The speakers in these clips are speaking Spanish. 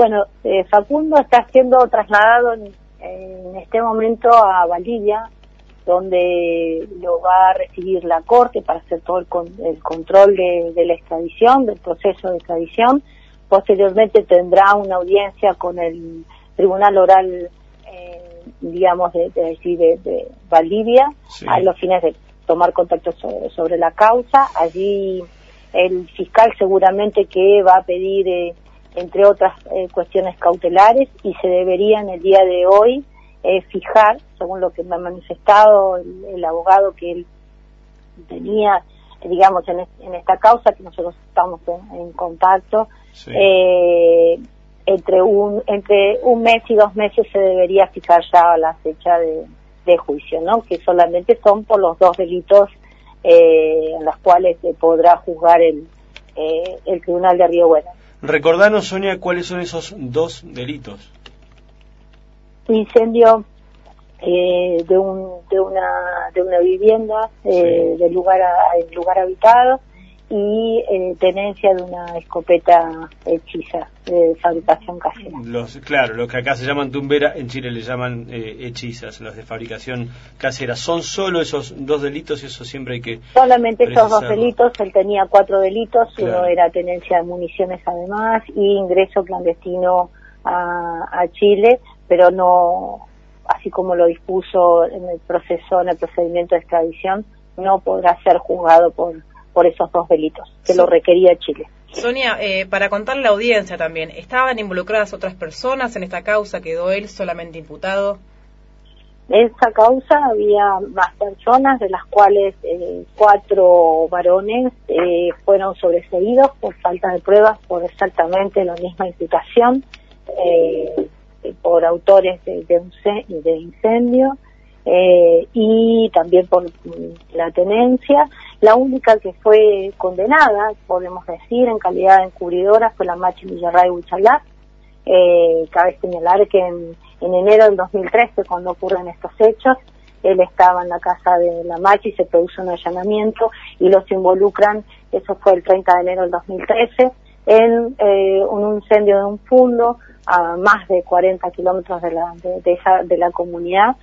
Bueno, Facundo está siendo trasladado en este momento a Valdivia, donde lo va a recibir la Corte para hacer todo el control de la extradición, del proceso de extradición. Posteriormente tendrá una audiencia con el Tribunal Oral, digamos, de Valdivia, sí, a los fines de tomar contacto sobre la causa. Allí el fiscal seguramente que va a pedir, entre otras cuestiones cautelares, y se debería en el día de hoy fijar, según lo que me ha manifestado el abogado que él tenía, digamos, en esta causa, que nosotros estamos en contacto, sí, entre un mes y 2 meses se debería fijar ya la fecha de juicio, ¿no? Que solamente son por los 2 delitos en los cuales se podrá juzgar el Tribunal de Río Bueno. Recordanos, Sonia, ¿cuáles son esos 2 delitos? Incendio de una vivienda, sí, del lugar habitado, y tenencia de una escopeta hechiza de fabricación casera. Claro, los que acá se llaman tumbera, en Chile le llaman hechizas, los de fabricación casera. ¿Son solo esos 2 delitos y eso siempre hay que solamente precisarlo? Esos 2 delitos, él tenía 4 delitos, claro. Uno era tenencia de municiones además y ingreso clandestino a Chile, pero no, así como lo dispuso en el procedimiento de extradición, no podrá ser juzgado por esos 2 delitos, que lo requería Chile. Sonia, para contarle a la audiencia también, ¿estaban involucradas otras personas en esta causa? ¿Quedó él solamente imputado? En esta causa había más personas, de las cuales 4 varones fueron sobreseídos por falta de pruebas, por exactamente la misma imputación, por autores de incendio, y también por la tenencia. La única que fue condenada, podemos decir, en calidad de encubridora fue la Machi Villarray Huichalá. Cabe señalar que en enero del 2013, cuando ocurren estos hechos, él estaba en la casa de la Machi, se produce un allanamiento y los involucran, eso fue el 30 de enero del 2013, en un incendio de un fundo a más de 40 kilómetros de la comunidad,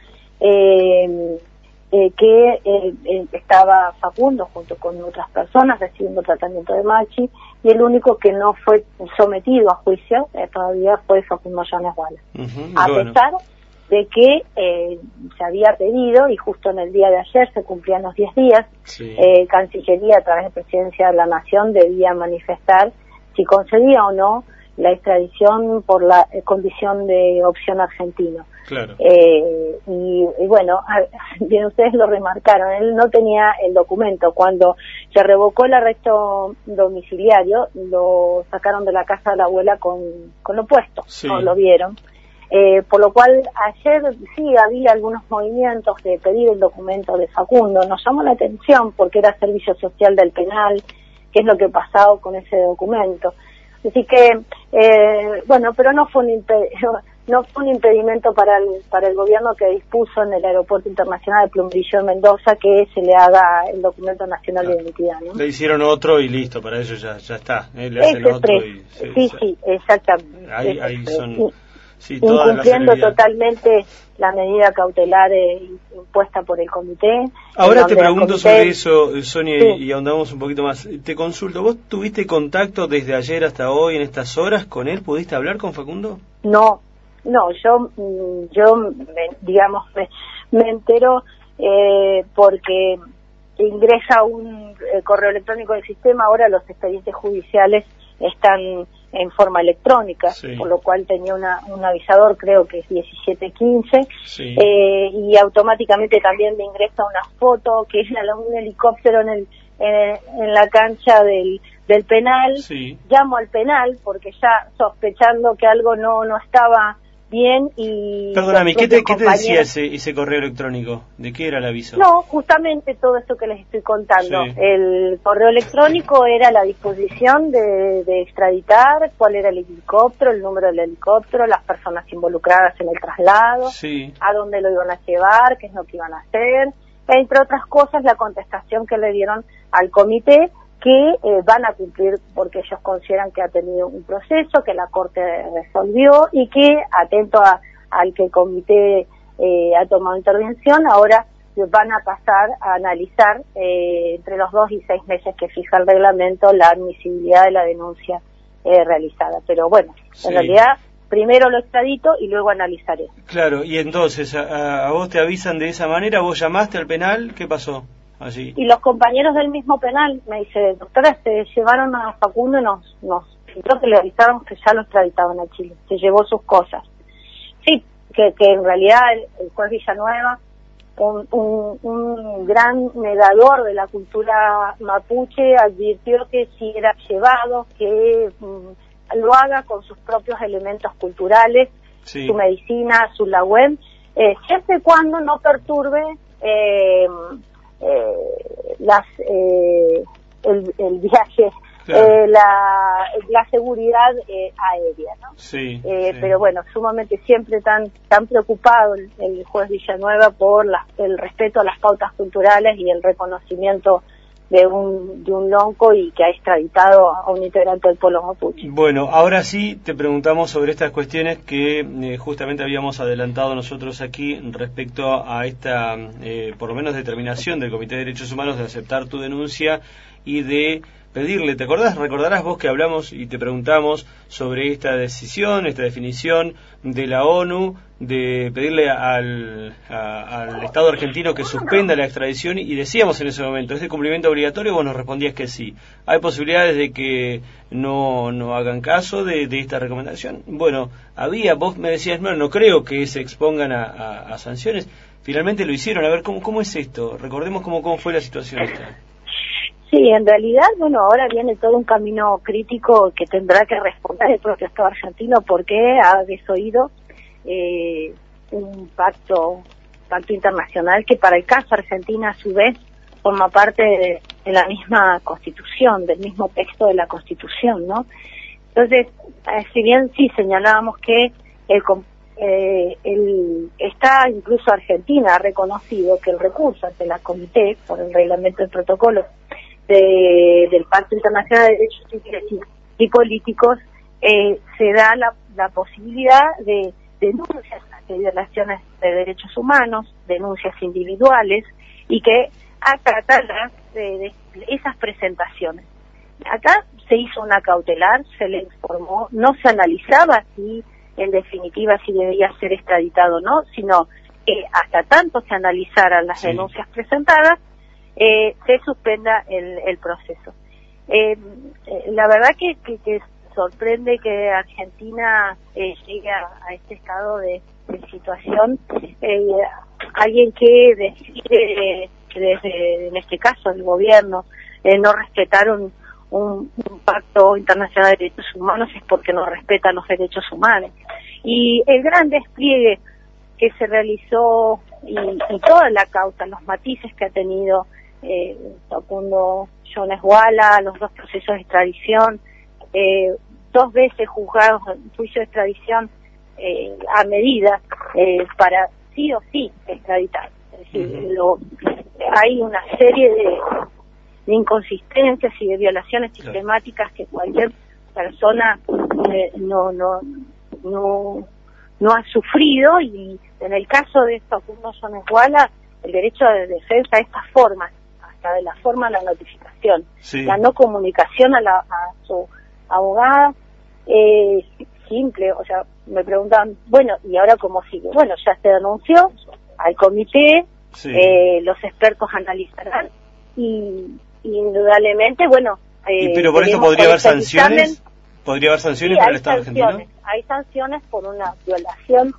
que estaba Facundo junto con otras personas recibiendo tratamiento de Machi, y el único que no fue sometido a juicio todavía fue Facundo Llanes Wallace, pesar de que se había pedido, y justo en el día de ayer se cumplían los 10 días, sí, Cancillería a través de Presidencia de la Nación debía manifestar si concedía o no la extradición por la condición de opción argentino. Claro. Y bueno, bien ustedes lo remarcaron, él no tenía el documento. Cuando se revocó el arresto domiciliario, lo sacaron de la casa de la abuela con lo puesto, sí, no lo vieron. Por lo cual ayer sí había algunos movimientos de pedir el documento de Facundo. Nos llamó la atención porque era servicio social del penal, qué es lo que pasaba con ese documento. Así que, bueno, pero no fue un impedimento para el gobierno que dispuso en el Aeropuerto Internacional de Plumbillo de Mendoza que se le haga el documento nacional de identidad, ¿no? Le hicieron otro y listo, para ellos ya está. Le hacen otro y... Sí, exactamente. Ahí son... Sí, incumpliendo totalmente la medida cautelar impuesta por el comité. Ahora te pregunto sobre eso, Sonia, sí, y ahondamos un poquito más. Te consulto, ¿vos tuviste contacto desde ayer hasta hoy en estas horas con él? ¿Pudiste hablar con Facundo? No, yo digamos, me entero porque ingresa un correo electrónico del sistema. Ahora los expedientes judiciales están en forma electrónica, sí, por lo cual tenía un avisador, creo que es 1715, sí, y automáticamente también me ingresa una foto que es un helicóptero en la cancha del penal. Sí. Llamo al penal porque ya sospechando que algo no estaba bien. Y perdóname, ¿qué te decía ese correo electrónico? ¿De qué era el aviso? No, justamente todo esto que les estoy contando. Sí. El correo electrónico era la disposición de extraditar, cuál era el helicóptero, el número del helicóptero, las personas involucradas en el traslado, sí, a dónde lo iban a llevar, qué es lo que iban a hacer, entre otras cosas la contestación que le dieron al comité que van a cumplir porque ellos consideran que ha tenido un proceso, que la Corte resolvió y que, atento al que el comité ha tomado intervención, ahora van a pasar a analizar entre los 2 y 6 meses que fija el reglamento la admisibilidad de la denuncia realizada. Pero bueno, en realidad primero lo extradito y luego analizaré. Claro, y entonces a vos te avisan de esa manera, vos llamaste al penal, ¿qué pasó allí? Y los compañeros del mismo penal me dice, doctora, se llevaron a Facundo y nos pidió que le avisaron que ya lo extraditaban a Chile, se llevó sus cosas. Sí, que en realidad el juez Villanueva, un gran negador de la cultura mapuche, advirtió que si era llevado, que lo haga con sus propios elementos culturales, sí, su medicina, su lagüen, siempre y cuando no perturbe el viaje, claro, la seguridad aérea, ¿no? Sí, sí. Pero bueno, sumamente siempre tan preocupado el juez Villanueva por el respeto a las pautas culturales y el reconocimiento de un lonco y que ha extraditado a un integrante del pueblo mapuche. Bueno, ahora sí te preguntamos sobre estas cuestiones que justamente habíamos adelantado nosotros aquí respecto a esta, por lo menos, determinación del Comité de Derechos Humanos de aceptar tu denuncia y de pedirle, recordarás vos que hablamos y te preguntamos sobre esta decisión, esta definición de la ONU de pedirle al Estado argentino que suspenda la extradición, y decíamos en ese momento, ¿es de cumplimiento obligatorio? Vos nos respondías que sí. ¿Hay posibilidades de que no hagan caso de esta recomendación? Bueno, vos me decías, no creo que se expongan a sanciones. Finalmente lo hicieron. A ver, ¿cómo es esto? Recordemos cómo fue la situación esta. Sí, en realidad, bueno, ahora viene todo un camino crítico que tendrá que responder el propio Estado argentino porque ha desoído un pacto internacional que para el caso Argentina a su vez forma parte de la misma Constitución, del mismo texto de la Constitución, ¿no? Entonces, si bien sí señalábamos que está incluso Argentina ha reconocido que el recurso ante la Comité por el reglamento del protocolo del Pacto Internacional de Derechos Civiles y Políticos, se da la posibilidad de denuncias de violaciones de derechos humanos, denuncias individuales, y que acata de esas presentaciones. Acá se hizo una cautelar, se le informó, no se analizaba si en definitiva si debía ser extraditado o no, sino que hasta tanto se analizaran las denuncias presentadas, se suspenda el proceso. La verdad que sorprende que Argentina llegue a este estado de situación. Alguien que decide, en este caso el gobierno, no respetar un pacto internacional de derechos humanos es porque no respeta los derechos humanos. Y el gran despliegue que se realizó y toda la causa, los matices que ha tenido Facundo Jones Wala, los 2 procesos de extradición, 2 veces juzgados en juicio de extradición a medida para sí o sí extraditar. Es decir, hay una serie de inconsistencias y de violaciones sistemáticas que cualquier persona no ha sufrido, y en el caso de Facundo Jones Wala, el derecho de defensa de estas formas, hasta de la forma de la notificación, la no comunicación a su abogada, simple, o sea, me preguntan, bueno, ¿y ahora cómo sigue? Bueno, ya se denunció al comité, los expertos analizarán, y indudablemente, bueno... ¿Pero por esto podría haber sanciones? ¿Podría haber sanciones para el Estado argentino? Hay sanciones por una violación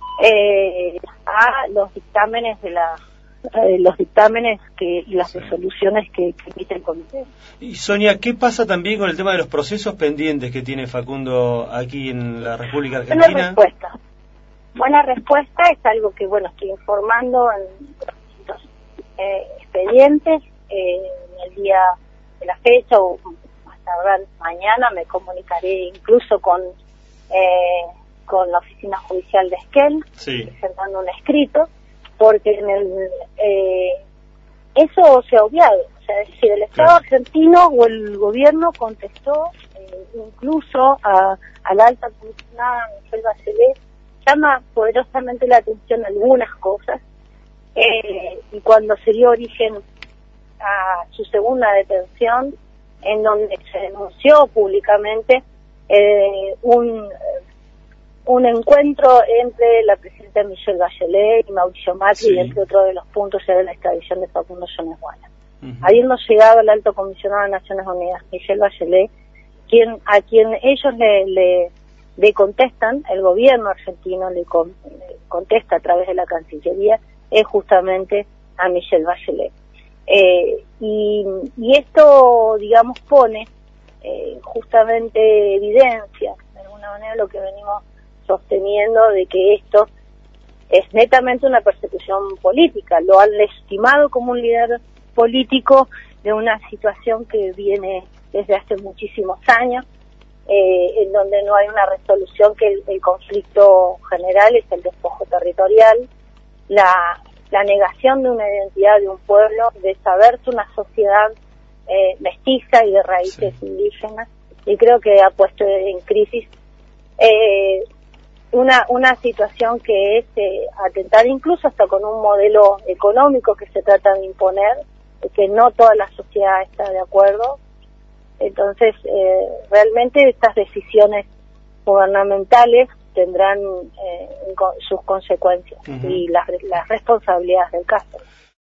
a los dictámenes y las resoluciones que emite el comité. Y Sonia, ¿qué pasa también con el tema de los procesos pendientes que tiene Facundo aquí en la República Argentina? Buena respuesta, es algo que, bueno, estoy informando en distintos expedientes. El día de la fecha o más tardar mañana me comunicaré incluso con la oficina judicial de Esquel, presentando un escrito, porque eso se ha obviado. O es decir, el Estado argentino o el gobierno contestó, incluso a la alta comisionada Michelle Bachelet, llama poderosamente la atención algunas cosas, y cuando se dio origen a su segunda detención, en donde se denunció públicamente un encuentro entre la presidenta Michelle Bachelet y Mauricio Macri, y entre otros de los puntos era la extradición de Facundo Jones Guala. Habiendo llegado al alto comisionado de Naciones Unidas, Michelle Bachelet, a quien ellos le contestan, el gobierno argentino le contesta a través de la Cancillería, es justamente a Michelle Bachelet. Y esto, digamos, pone justamente evidencia, de alguna manera, lo que venimos sosteniendo, de que esto es netamente una persecución política. Lo han legitimado como un líder político de una situación que viene desde hace muchísimos años, en donde no hay una resolución, que el conflicto general es el despojo territorial, la negación de una identidad de un pueblo, de saberse una sociedad mestiza y de raíces indígenas, y creo que ha puesto en crisis una situación que es atentar incluso hasta con un modelo económico que se trata de imponer, que no toda la sociedad está de acuerdo. Entonces, realmente estas decisiones gubernamentales tendrán sus consecuencias y las responsabilidades del caso.